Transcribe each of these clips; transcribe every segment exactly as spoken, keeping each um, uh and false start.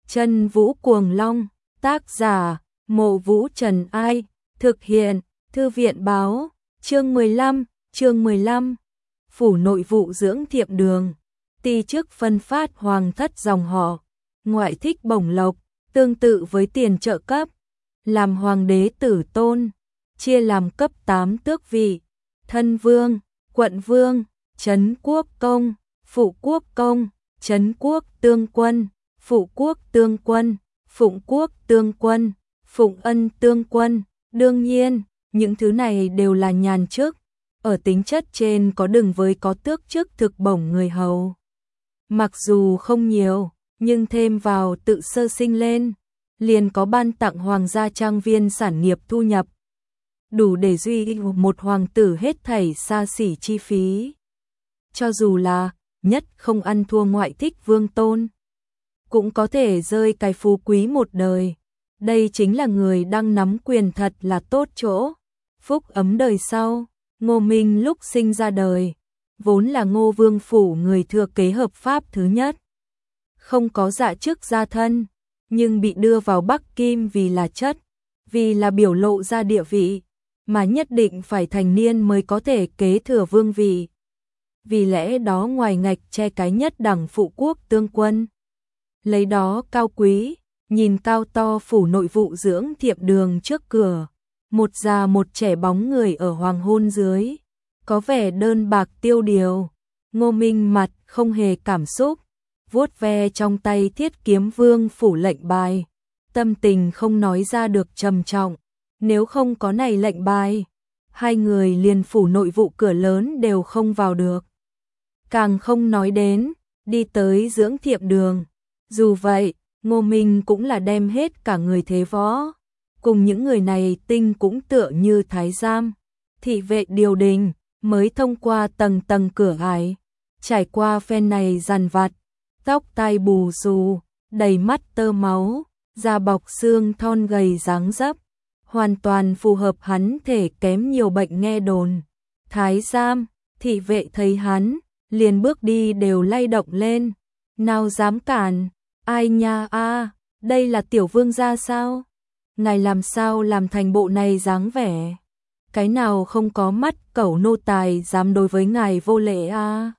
Chân Vũ Cuồng Long, tác giả, Mộ Vũ Trần Ai, thực hiện, Thư viện Báo, chương mười lăm, chương mười lăm, Phủ Nội vụ dưỡng thiệm đường, ti chức phân phát hoàng thất dòng họ, ngoại thích bổng lộc, tương tự với tiền trợ cấp, làm hoàng đế tử tôn, chia làm cấp tám tước vị, thân vương, quận vương, trấn quốc công, phụ quốc công, trấn quốc tương quân, phụ quốc tương quân, phụng quốc tương quân, phụng ân tương quân. Đương nhiên, những thứ này đều là nhàn chức, ở tính chất trên có đừng với có tước chức thực bổng người hầu. Mặc dù không nhiều, nhưng thêm vào tự sơ sinh lên, liền có ban tặng hoàng gia trang viên sản nghiệp thu nhập, đủ để duy một hoàng tử hết thảy xa xỉ chi phí. Cho dù là nhất không ăn thua ngoại thích vương tôn, cũng có thể rơi cái phú quý một đời. Đây chính là người đang nắm quyền thật là tốt chỗ. Phúc ấm đời sau, Ngô Minh lúc sinh ra đời, vốn là Ngô Vương phủ người thừa kế hợp pháp thứ nhất. Không có dạ chức gia thân, nhưng bị đưa vào Bắc Kim vì là chất, vì là biểu lộ ra địa vị, mà nhất định phải thành niên mới có thể kế thừa vương vị. Vì lẽ đó ngoài ngạch che cái nhất đẳng phụ quốc tương quân, lấy đó cao quý, nhìn cao to phủ nội vụ dưỡng thiệm đường trước cửa, một già một trẻ bóng người ở hoàng hôn dưới, có vẻ đơn bạc tiêu điều. Ngô Minh mặt không hề cảm xúc, vuốt ve trong tay thiết kiếm vương phủ lệnh bài, tâm tình không nói ra được trầm trọng. Nếu không có này lệnh bài, hai người liền phủ nội vụ cửa lớn đều không vào được. Càng không nói đến, đi tới dưỡng thiệm đường. Dù vậy, Ngô Minh cũng là đem hết cả người thế võ. Cùng những người này tinh cũng tựa như thái giám, thị vệ điều đình, mới thông qua tầng tầng cửa ải. Trải qua phen này dằn vặt, tóc tai bù xù, đầy mắt tơ máu, da bọc xương thon gầy dáng dấp, hoàn toàn phù hợp hắn thể kém nhiều bệnh nghe đồn. Thái giám, thị vệ thấy hắn, liền bước đi đều lay động lên. Nào dám cản, ai nha a, đây là tiểu vương gia sao? Ngài làm sao làm thành bộ này dáng vẻ? Cái nào không có mắt cẩu nô tài dám đối với ngài vô lễ a?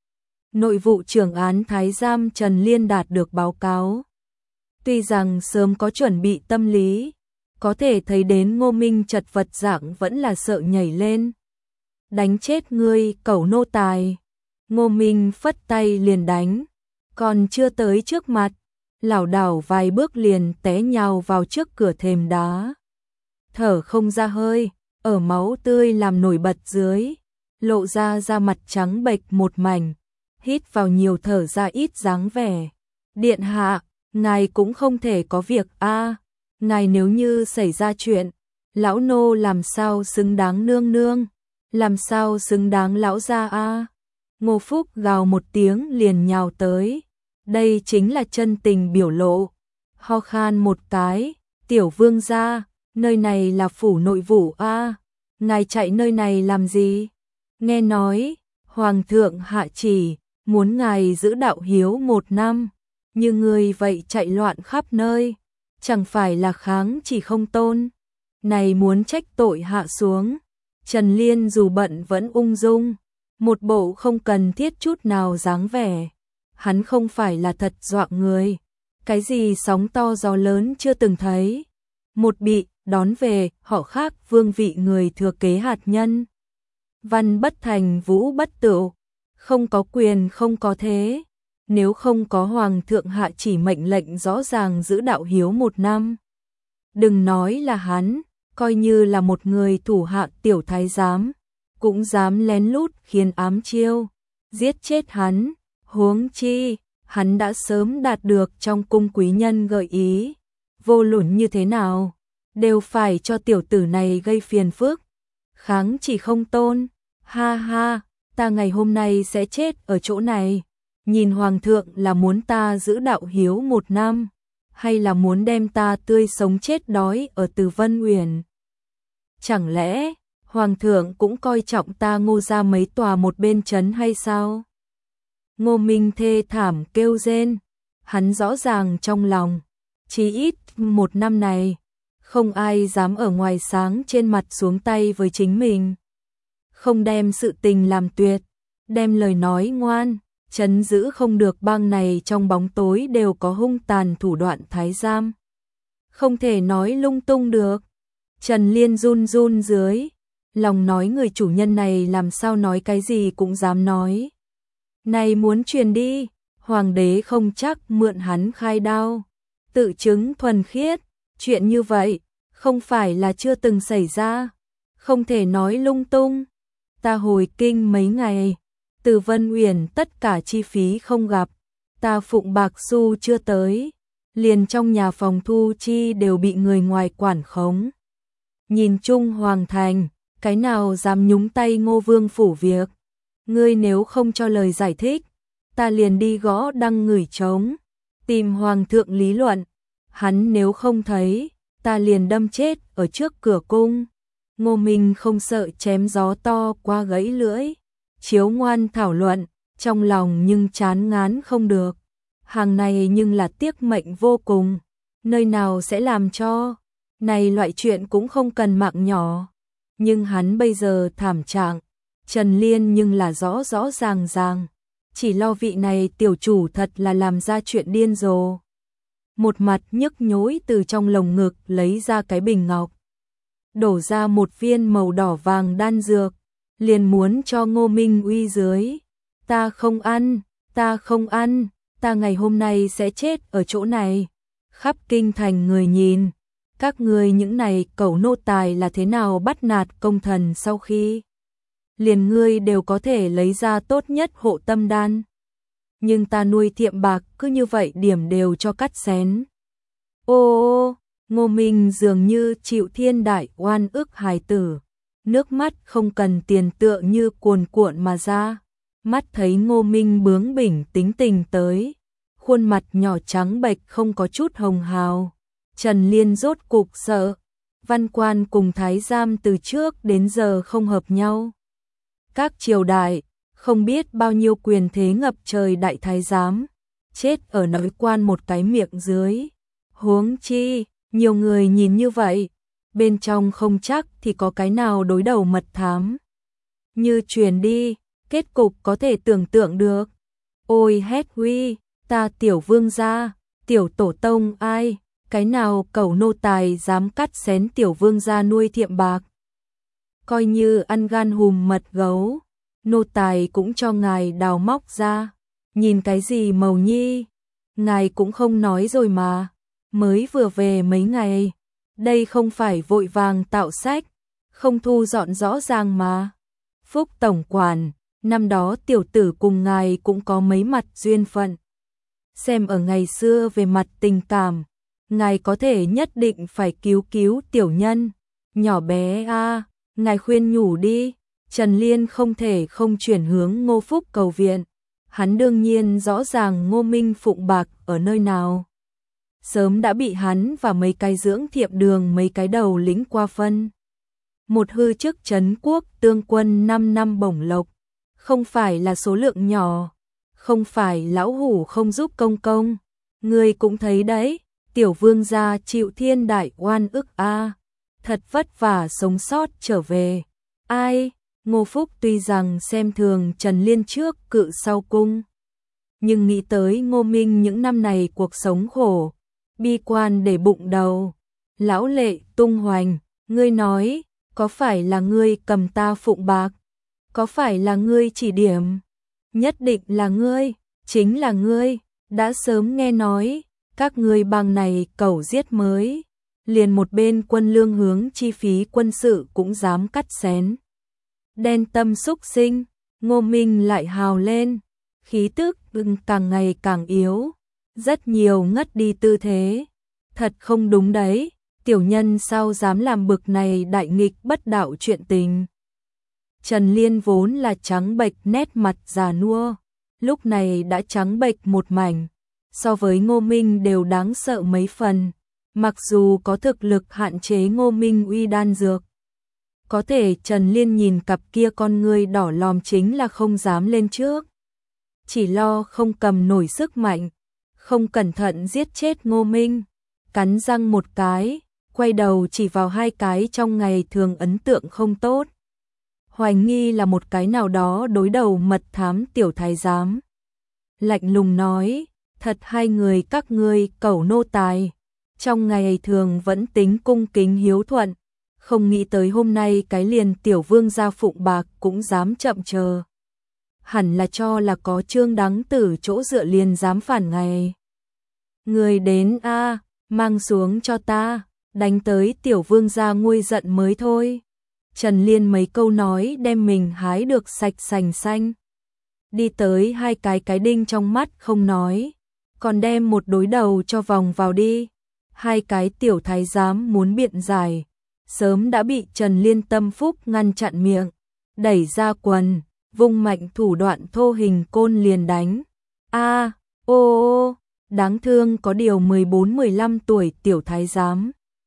Nội vụ trưởng án thái giám Trần Liên đạt được báo cáo. Tuy rằng sớm có chuẩn bị tâm lý, có thể thấy đến Ngô Minh chật vật dạng vẫn là sợ nhảy lên. Đánh chết ngươi, cẩu nô tài. Ngô Minh phất tay liền đánh, còn chưa tới trước mặt, lảo đảo vài bước liền té nhào vào trước cửa thềm đá. Thở không ra hơi, ở máu tươi làm nổi bật dưới, lộ ra da mặt trắng bệch một mảnh, hít vào nhiều thở ra ít dáng vẻ. Điện hạ, ngài cũng không thể có việc a, ngài nếu như xảy ra chuyện, lão nô làm sao xứng đáng nương nương, làm sao xứng đáng lão gia a. Ngô Phúc gào một tiếng liền nhào tới. Đây chính là chân tình biểu lộ. Ho khan một cái, tiểu vương gia, nơi này là phủ nội vụ a, ngài chạy nơi này làm gì? Nghe nói, hoàng thượng hạ chỉ, muốn ngài giữ đạo hiếu một năm, như người vậy chạy loạn khắp nơi, chẳng phải là kháng chỉ không tôn. Này muốn trách tội hạ xuống. Trần Liên dù bận vẫn ung dung, một bộ không cần thiết chút nào dáng vẻ. Hắn không phải là thật dọa người, cái gì sóng to gió lớn chưa từng thấy. Một bị đón về, họ khác vương vị người thừa kế hạt nhân. Văn bất thành vũ bất tựu, không có quyền không có thế. Nếu không có hoàng thượng hạ chỉ mệnh lệnh rõ ràng giữ đạo hiếu một năm, đừng nói là hắn, coi như là một người thủ hạ tiểu thái giám, cũng dám lén lút khiến ám chiêu, giết chết hắn. Huống chi, hắn đã sớm đạt được trong cung quý nhân gợi ý, vô luận như thế nào, đều phải cho tiểu tử này gây phiền phức. Kháng chỉ không tôn, ha ha, ta ngày hôm nay sẽ chết ở chỗ này. Nhìn hoàng thượng là muốn ta giữ đạo hiếu một năm, hay là muốn đem ta tươi sống chết đói ở Từ Vân Uyển? Chẳng lẽ hoàng thượng cũng coi trọng ta Ngô gia mấy tòa một bên trấn hay sao? Ngô Minh thê thảm kêu rên, Hắn rõ ràng trong lòng, chí ít một năm này, không ai dám ở ngoài sáng trên mặt xuống tay với chính mình. Không đem sự tình làm tuyệt, đem lời nói ngoan, trấn giữ không được bang này trong bóng tối đều có hung tàn thủ đoạn thái giám. Không thể nói lung tung được. Trần Liên run run dưới, lòng nói người chủ nhân này làm sao nói cái gì cũng dám nói. Này muốn truyền đi, hoàng đế không chắc mượn hắn khai đao. Tự chứng thuần khiết, chuyện như vậy, không phải là chưa từng xảy ra. Không thể nói lung tung. Ta hồi kinh mấy ngày, từ Vân Uyển tất cả chi phí không gặp. Ta phụng bạc xu chưa tới, liền trong nhà phòng thu chi đều bị người ngoài quản khống. Nhìn chung hoàng thành, cái nào dám nhúng tay Ngô Vương phủ việc. Ngươi nếu không cho lời giải thích, ta liền đi gõ đăng ngửi trống, tìm hoàng thượng lý luận. Hắn nếu không thấy, ta liền đâm chết ở trước cửa cung. Ngô Minh không sợ chém gió to qua gãy lưỡi, chiếu ngoan thảo luận, trong lòng nhưng chán ngán không được. Hàng này nhưng là tiếc mệnh vô cùng, nơi nào sẽ làm cho, này loại chuyện cũng không cần mạng nhỏ. Nhưng hắn bây giờ thảm trạng, Trần Liên nhưng là rõ rõ ràng ràng, chỉ lo vị này tiểu chủ thật là làm ra chuyện điên rồ. Một mặt nhức nhối từ trong lồng ngực lấy ra cái bình ngọc, đổ ra một viên màu đỏ vàng đan dược, liền muốn cho Ngô Minh uy dưới. Ta không ăn, ta không ăn, ta ngày hôm nay sẽ chết ở chỗ này. Khắp kinh thành người nhìn, các ngươi những này cẩu nô tài là thế nào bắt nạt công thần sau khi liền ngươi đều có thể lấy ra tốt nhất hộ tâm đan. Nhưng ta nuôi thiệm bạc cứ như vậy điểm đều cho cắt xén. Ô ô, Ngô Minh dường như chịu thiên đại oan ức hài tử, nước mắt không cần tiền tựa như cuồn cuộn mà ra. Mắt thấy Ngô Minh bướng bỉnh tính tình tới, khuôn mặt nhỏ trắng bệch không có chút hồng hào. Trần Liên rốt cục sợ, văn quan cùng thái giám từ trước đến giờ không hợp nhau. Các triều đại, không biết bao nhiêu quyền thế ngập trời đại thái giám, chết ở nói quan một cái miệng dưới. Huống chi, nhiều người nhìn như vậy, bên trong không chắc thì có cái nào đối đầu mật thám. Như truyền đi, kết cục có thể tưởng tượng được. Ôi hét huy, ta tiểu vương gia, tiểu tổ tông ai, cái nào cẩu nô tài dám cắt xén tiểu vương gia nuôi thiệm bạc. Coi như ăn gan hùm mật gấu, nô tài cũng cho ngài đào móc ra. Nhìn cái gì màu nhi, ngài cũng không nói rồi mà, mới vừa về mấy ngày, đây không phải vội vàng tạo sách, không thu dọn rõ ràng mà. Phúc tổng quản, năm đó tiểu tử cùng ngài cũng có mấy mặt duyên phận. Xem ở ngày xưa về mặt tình cảm, ngài có thể nhất định phải cứu cứu tiểu nhân. Nhỏ bé a, à, ngài khuyên nhủ đi. Trần Liên không thể không chuyển hướng Ngô Phúc cầu viện. Hắn đương nhiên rõ ràng Ngô Minh phụng bạc ở nơi nào. Sớm đã bị hắn và mấy cái dưỡng thiệm đường mấy cái đầu lĩnh qua phân. Một hư chức trấn quốc tương quân năm năm bổng lộc, không phải là số lượng nhỏ, không phải lão hủ không giúp công công. Người cũng thấy đấy, tiểu vương gia chịu thiên đại oan ức a, thật vất vả sống sót trở về. Ai? Ngô Phúc tuy rằng xem thường Trần Liên trước cự sau cung, nhưng nghĩ tới Ngô Minh những năm này cuộc sống khổ, bi quan để bụng đầu. Lão lệ tung hoành, ngươi nói, có phải là ngươi cầm ta phụng bạc? Có phải là ngươi chỉ điểm? Nhất định là ngươi, chính là ngươi, đã sớm nghe nói, các ngươi bang này cẩu giết mới, liền một bên quân lương hướng chi phí quân sự cũng dám cắt xén. Đen tâm xúc sinh, Ngô Minh lại hào lên, khí tức càng ngày càng yếu, rất nhiều ngất đi tư thế. Thật không đúng đấy, tiểu nhân sao dám làm bực này đại nghịch bất đạo chuyện tình. Trần Liên vốn là trắng bệch nét mặt già nua, lúc này đã trắng bệch một mảnh, so với Ngô Minh đều đáng sợ mấy phần. Mặc dù có thực lực hạn chế Ngô Minh uy đan dược, có thể Trần Liên nhìn cặp kia con ngươi đỏ lòm chính là không dám lên trước. Chỉ lo không cầm nổi sức mạnh, không cẩn thận giết chết Ngô Minh, cắn răng một cái, quay đầu chỉ vào hai cái trong ngày thường ấn tượng không tốt. Hoài nghi là một cái nào đó đối đầu mật thám tiểu thái giám. Lạnh lùng nói, thật hai người các ngươi cẩu nô tài, trong ngày thường vẫn tính cung kính hiếu thuận, không nghĩ tới hôm nay cái liền tiểu vương gia phụng bạc cũng dám chậm chờ. Hẳn là cho là có Trương Đắng Tử chỗ dựa liền dám phản ngày. Người đến a, mang xuống cho ta, đánh tới tiểu vương gia nguôi giận mới thôi. Trần Liên mấy câu nói đem mình hái được sạch sành xanh. Đi tới hai cái cái đinh trong mắt không nói, còn đem một đối đầu cho vòng vào đi. Hai cái tiểu thái giám muốn biện giải, sớm đã bị Trần Liên tâm phúc ngăn chặn miệng, đẩy ra quần, vung mạnh thủ đoạn thô hình côn liền đánh. A, ô ô, đáng thương có điều mười bốn mười lăm tuổi tiểu thái giám.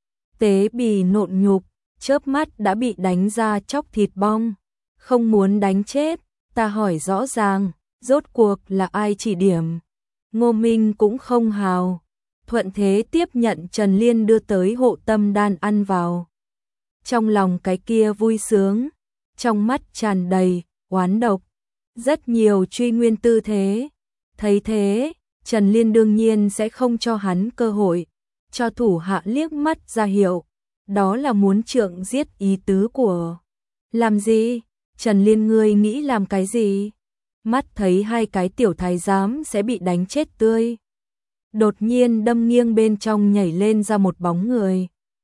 Tế bì nộn nhục, chớp mắt đã bị đánh ra chóc thịt bong. Không muốn đánh chết, ta hỏi rõ ràng, rốt cuộc là ai chỉ điểm. Ngô Minh cũng không hào, thuận thế tiếp nhận Trần Liên đưa tới hộ tâm đan ăn vào. Trong lòng cái kia vui sướng, trong mắt tràn đầy oán độc, rất nhiều truy nguyên tư thế. Thấy thế, Trần Liên đương nhiên sẽ không cho hắn cơ hội, cho thủ hạ liếc mắt ra hiệu, đó là muốn trượng giết ý tứ của. Làm gì? Trần Liên ngươi nghĩ làm cái gì? Mắt thấy hai cái tiểu thái giám sẽ bị đánh chết tươi. Đột nhiên đâm nghiêng bên trong nhảy lên ra một bóng người.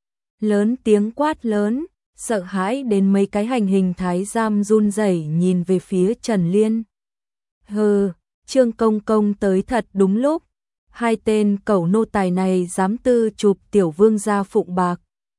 Lớn tiếng quát lớn, sợ hãi đến mấy cái hành hình thái giám run rẩy nhìn về phía Trần Liên. Hừ, Trương Công Công tới thật đúng lúc. Hai tên cẩu nô tài này dám tư chụp tiểu vương gia phụng bạc.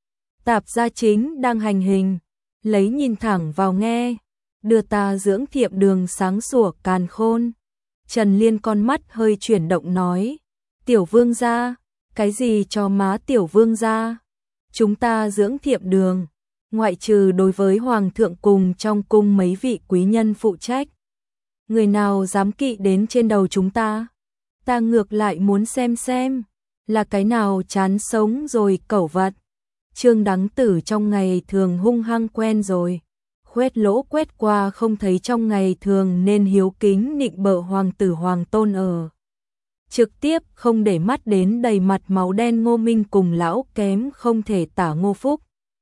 Tạp gia chính đang hành hình, lấy nhìn thẳng vào nghe, đưa ta dưỡng thiệm đường sáng sủa càn khôn. Trần Liên con mắt hơi chuyển động nói, tiểu vương gia, cái gì cho má tiểu vương gia? Chúng ta dưỡng thiệm đường, ngoại trừ đối với hoàng thượng cùng trong cung mấy vị quý nhân phụ trách. Người nào dám kỵ đến trên đầu chúng ta? Ta ngược lại muốn xem xem, là cái nào chán sống rồi cẩu vật. Trương Đắng Tử trong ngày thường hung hăng quen rồi, khoét lỗ quét qua không thấy trong ngày thường nên hiếu kính nịnh bợ hoàng tử hoàng tôn ở. Trực tiếp không để mắt đến đầy mặt máu đen Ngô Minh cùng lão kém không thể tả Ngô Phúc.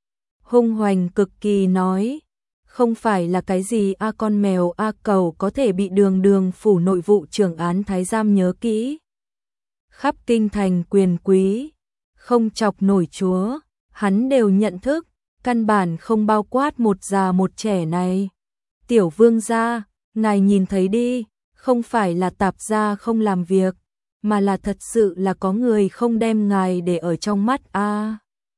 Hung hoành cực kỳ nói, không phải là cái gì a con mèo a cầu có thể bị đường đường phủ nội vụ trưởng án thái giám nhớ kỹ. Khắp kinh thành quyền quý, không chọc nổi chúa, hắn đều nhận thức, căn bản không bao quát một già một trẻ này. Tiểu vương gia, ngài nhìn thấy đi, không phải là tạp gia không làm việc, mà là thật sự là có người không đem ngài để ở trong mắt a. À.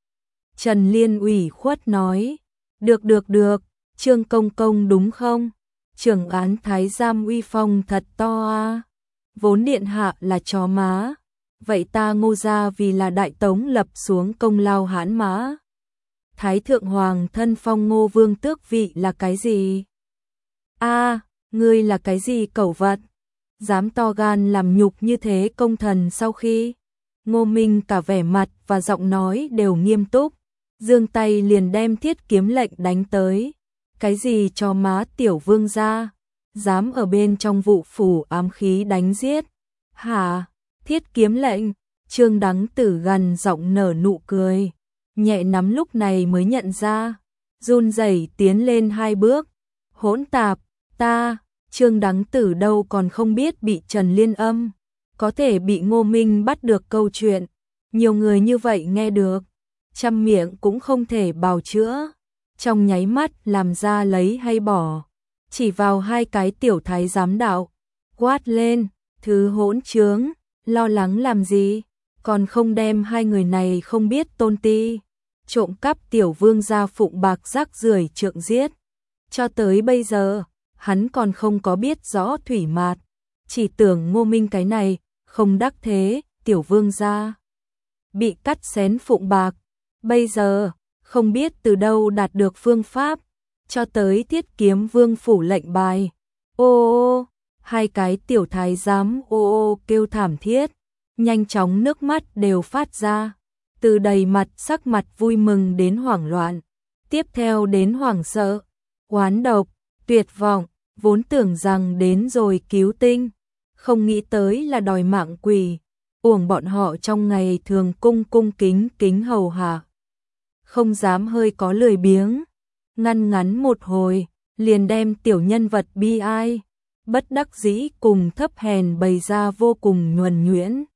Trần Liên ủy khuất nói, được được được, Trương Công Công đúng không? Trưởng án thái giám uy phong thật to a. À. Vốn điện hạ là chó má, vậy ta Ngô gia vì là đại tống lập xuống công lao hãn mã. Thái thượng hoàng thân phong Ngô vương tước vị là cái gì? A, à, ngươi là cái gì cẩu vật? Dám to gan làm nhục như thế công thần sau khi. Ngô Minh cả vẻ mặt và giọng nói đều nghiêm túc, giương tay liền đem thiết kiếm lệnh đánh tới. Cái gì cho má tiểu vương gia? Dám ở bên trong vụ phủ ám khí đánh giết? Hả? Thiết kiếm lệnh? Trương Đắng Tử gần giọng nở nụ cười, nhẹ nắm lúc này mới nhận ra, run rẩy tiến lên hai bước. Hỗn tạp, ta, Trương Đắng Tử đâu còn không biết bị Trần Liên âm, có thể bị Ngô Minh bắt được câu chuyện, nhiều người như vậy nghe được, trăm miệng cũng không thể bào chữa, trong nháy mắt làm ra lấy hay bỏ, chỉ vào hai cái tiểu thái giám đạo, quát lên, thứ hỗn trướng, lo lắng làm gì, còn không đem hai người này không biết tôn ti, trộm cắp tiểu vương gia phụng bạc rác rưởi trượng giết. Cho tới bây giờ, hắn còn không có biết rõ thủy mạt, chỉ tưởng Ngô Minh cái này, không đắc thế, tiểu vương gia bị cắt xén phụng bạc, bây giờ, không biết từ đâu đạt được phương pháp, cho tới thiết kiếm vương phủ lệnh bài. Ô ô, hai cái tiểu thái giám ô ô kêu thảm thiết, nhanh chóng nước mắt đều phát ra, từ đầy mặt sắc mặt vui mừng đến hoảng loạn, tiếp theo đến hoảng sợ, oán độc, tuyệt vọng, vốn tưởng rằng đến rồi cứu tinh, không nghĩ tới là đòi mạng quỷ, uổng bọn họ trong ngày thường cung cung kính kính hầu hạ, không dám hơi có lười biếng, ngăn ngắn một hồi, liền đem tiểu nhân vật bi ai, bất đắc dĩ cùng thấp hèn bày ra vô cùng nhuần nhuyễn.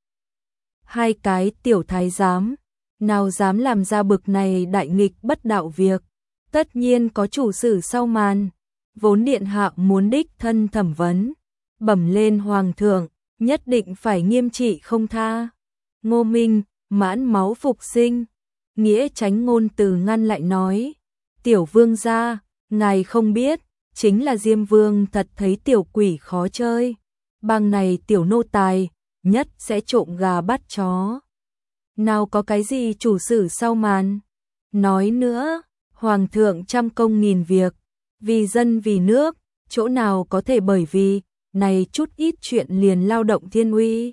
Hai cái tiểu thái giám, nào dám làm ra bực này đại nghịch bất đạo việc, tất nhiên có chủ sử sau màn, vốn điện hạ muốn đích thân thẩm vấn, bẩm lên hoàng thượng, nhất định phải nghiêm trị không tha. Ngô Minh, mãn máu phục sinh, nghĩa tránh ngôn từ ngăn lại nói, tiểu vương gia, ngài không biết, chính là Diêm Vương thật thấy tiểu quỷ khó chơi, bằng này tiểu nô tài, nhất sẽ trộm gà bắt chó. Nào có cái gì chủ sử sau màn. Nói nữa, hoàng thượng trăm công nghìn việc, vì dân vì nước, chỗ nào có thể bởi vì này chút ít chuyện liền lao động thiên uy.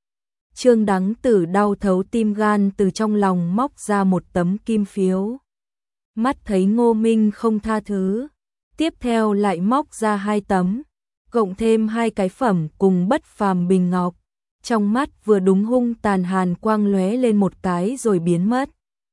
Trương Đắng Tử đau thấu tim gan từ trong lòng móc ra một tấm kim phiếu. Mắt thấy Ngô Minh không tha thứ, tiếp theo lại móc ra hai tấm, cộng thêm hai cái phẩm cùng bất phàm bình ngọc, trong mắt vừa đúng hung tàn hàn quang lóe lên một cái rồi biến mất.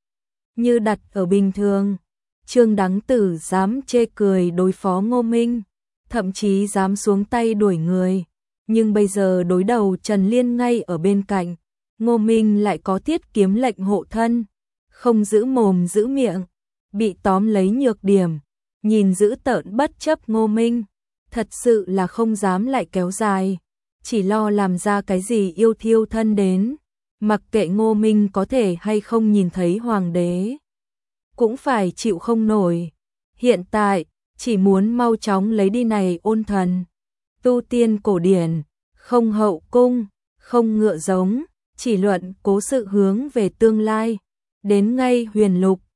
Như đặt ở bình thường, Trương Đắng Tử dám chê cười đối phó Ngô Minh, thậm chí dám xuống tay đuổi người, nhưng bây giờ đối đầu Trần Liên ngay ở bên cạnh, Ngô Minh lại có thiết kiếm lệnh hộ thân, không giữ mồm giữ miệng, bị tóm lấy nhược điểm, nhìn giữ tợn bất chấp Ngô Minh, thật sự là không dám lại kéo dài, chỉ lo làm ra cái gì yêu thiêu thân đến, mặc kệ Ngô Minh có thể hay không nhìn thấy hoàng đế, cũng phải chịu không nổi. Hiện tại, chỉ muốn mau chóng lấy đi này ôn thần, tu tiên cổ điển, không hậu cung, không ngựa giống, chỉ luận cố sự hướng về tương lai, đến ngay huyền lục,